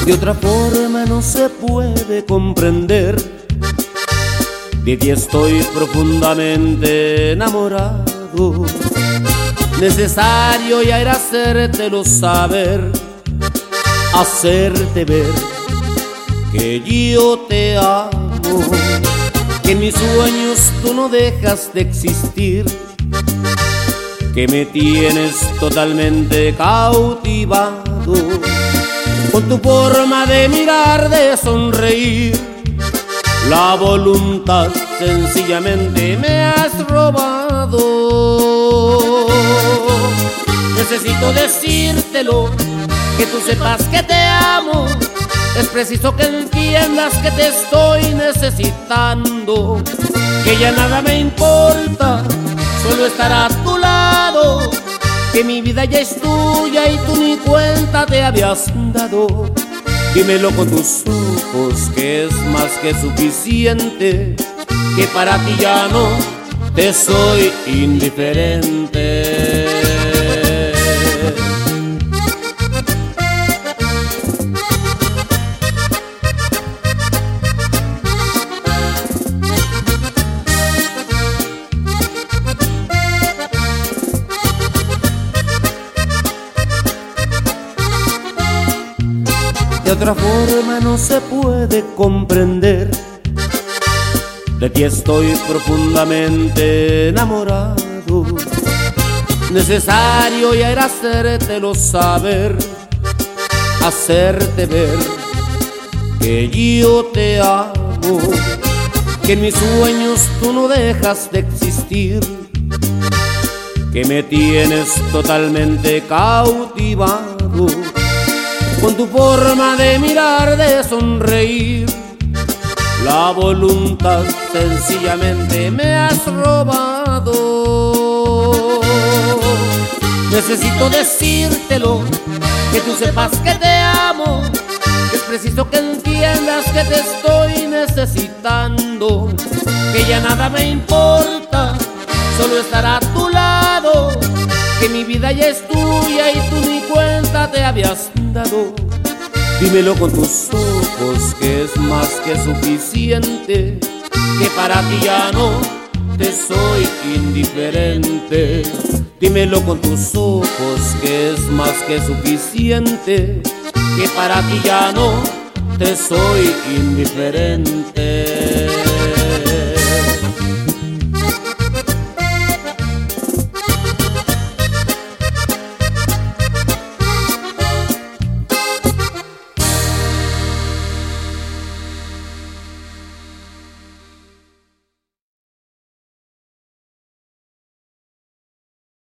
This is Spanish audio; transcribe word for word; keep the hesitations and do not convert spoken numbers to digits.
De otra forma no se puede comprender. De ti estoy profundamente enamorado. Necesario ya era hacértelo saber, hacerte ver que yo te amo, que en mis sueños tú no dejas de existir, que me tienes totalmente cautivado con tu forma de mirar, de sonreír. La voluntad sencillamente me has robado. Necesito decírtelo, que tú sepas que te amo. Es preciso que entiendas que te estoy necesitando, que ya nada me importa, solo estar a tu lado, que mi vida ya es tuya y tú ni cuenta te habías dado. Dímelo con tus ojos, que es más que suficiente, que para ti ya no te soy indiferente. De otra forma no se puede comprender. De ti estoy profundamente enamorado. Necesario ya era hacértelo saber, hacerte ver que yo te amo, que en mis sueños tú no dejas de existir, que me tienes totalmente cautivado con tu forma de mirar, de sonreír. La voluntad sencillamente me has robado. Necesito decírtelo, que tú sepas que te amo, que es preciso que entiendas que te estoy necesitando, que ya nada me importa, solo estar a tu lado, que mi vida ya es tuya y tú ni cuenta te habías dado. Dímelo con tus ojos, que es más que suficiente, que para ti ya no te soy indiferente. Dímelo con tus ojos, que es más que suficiente, que para ti ya no te soy indiferente.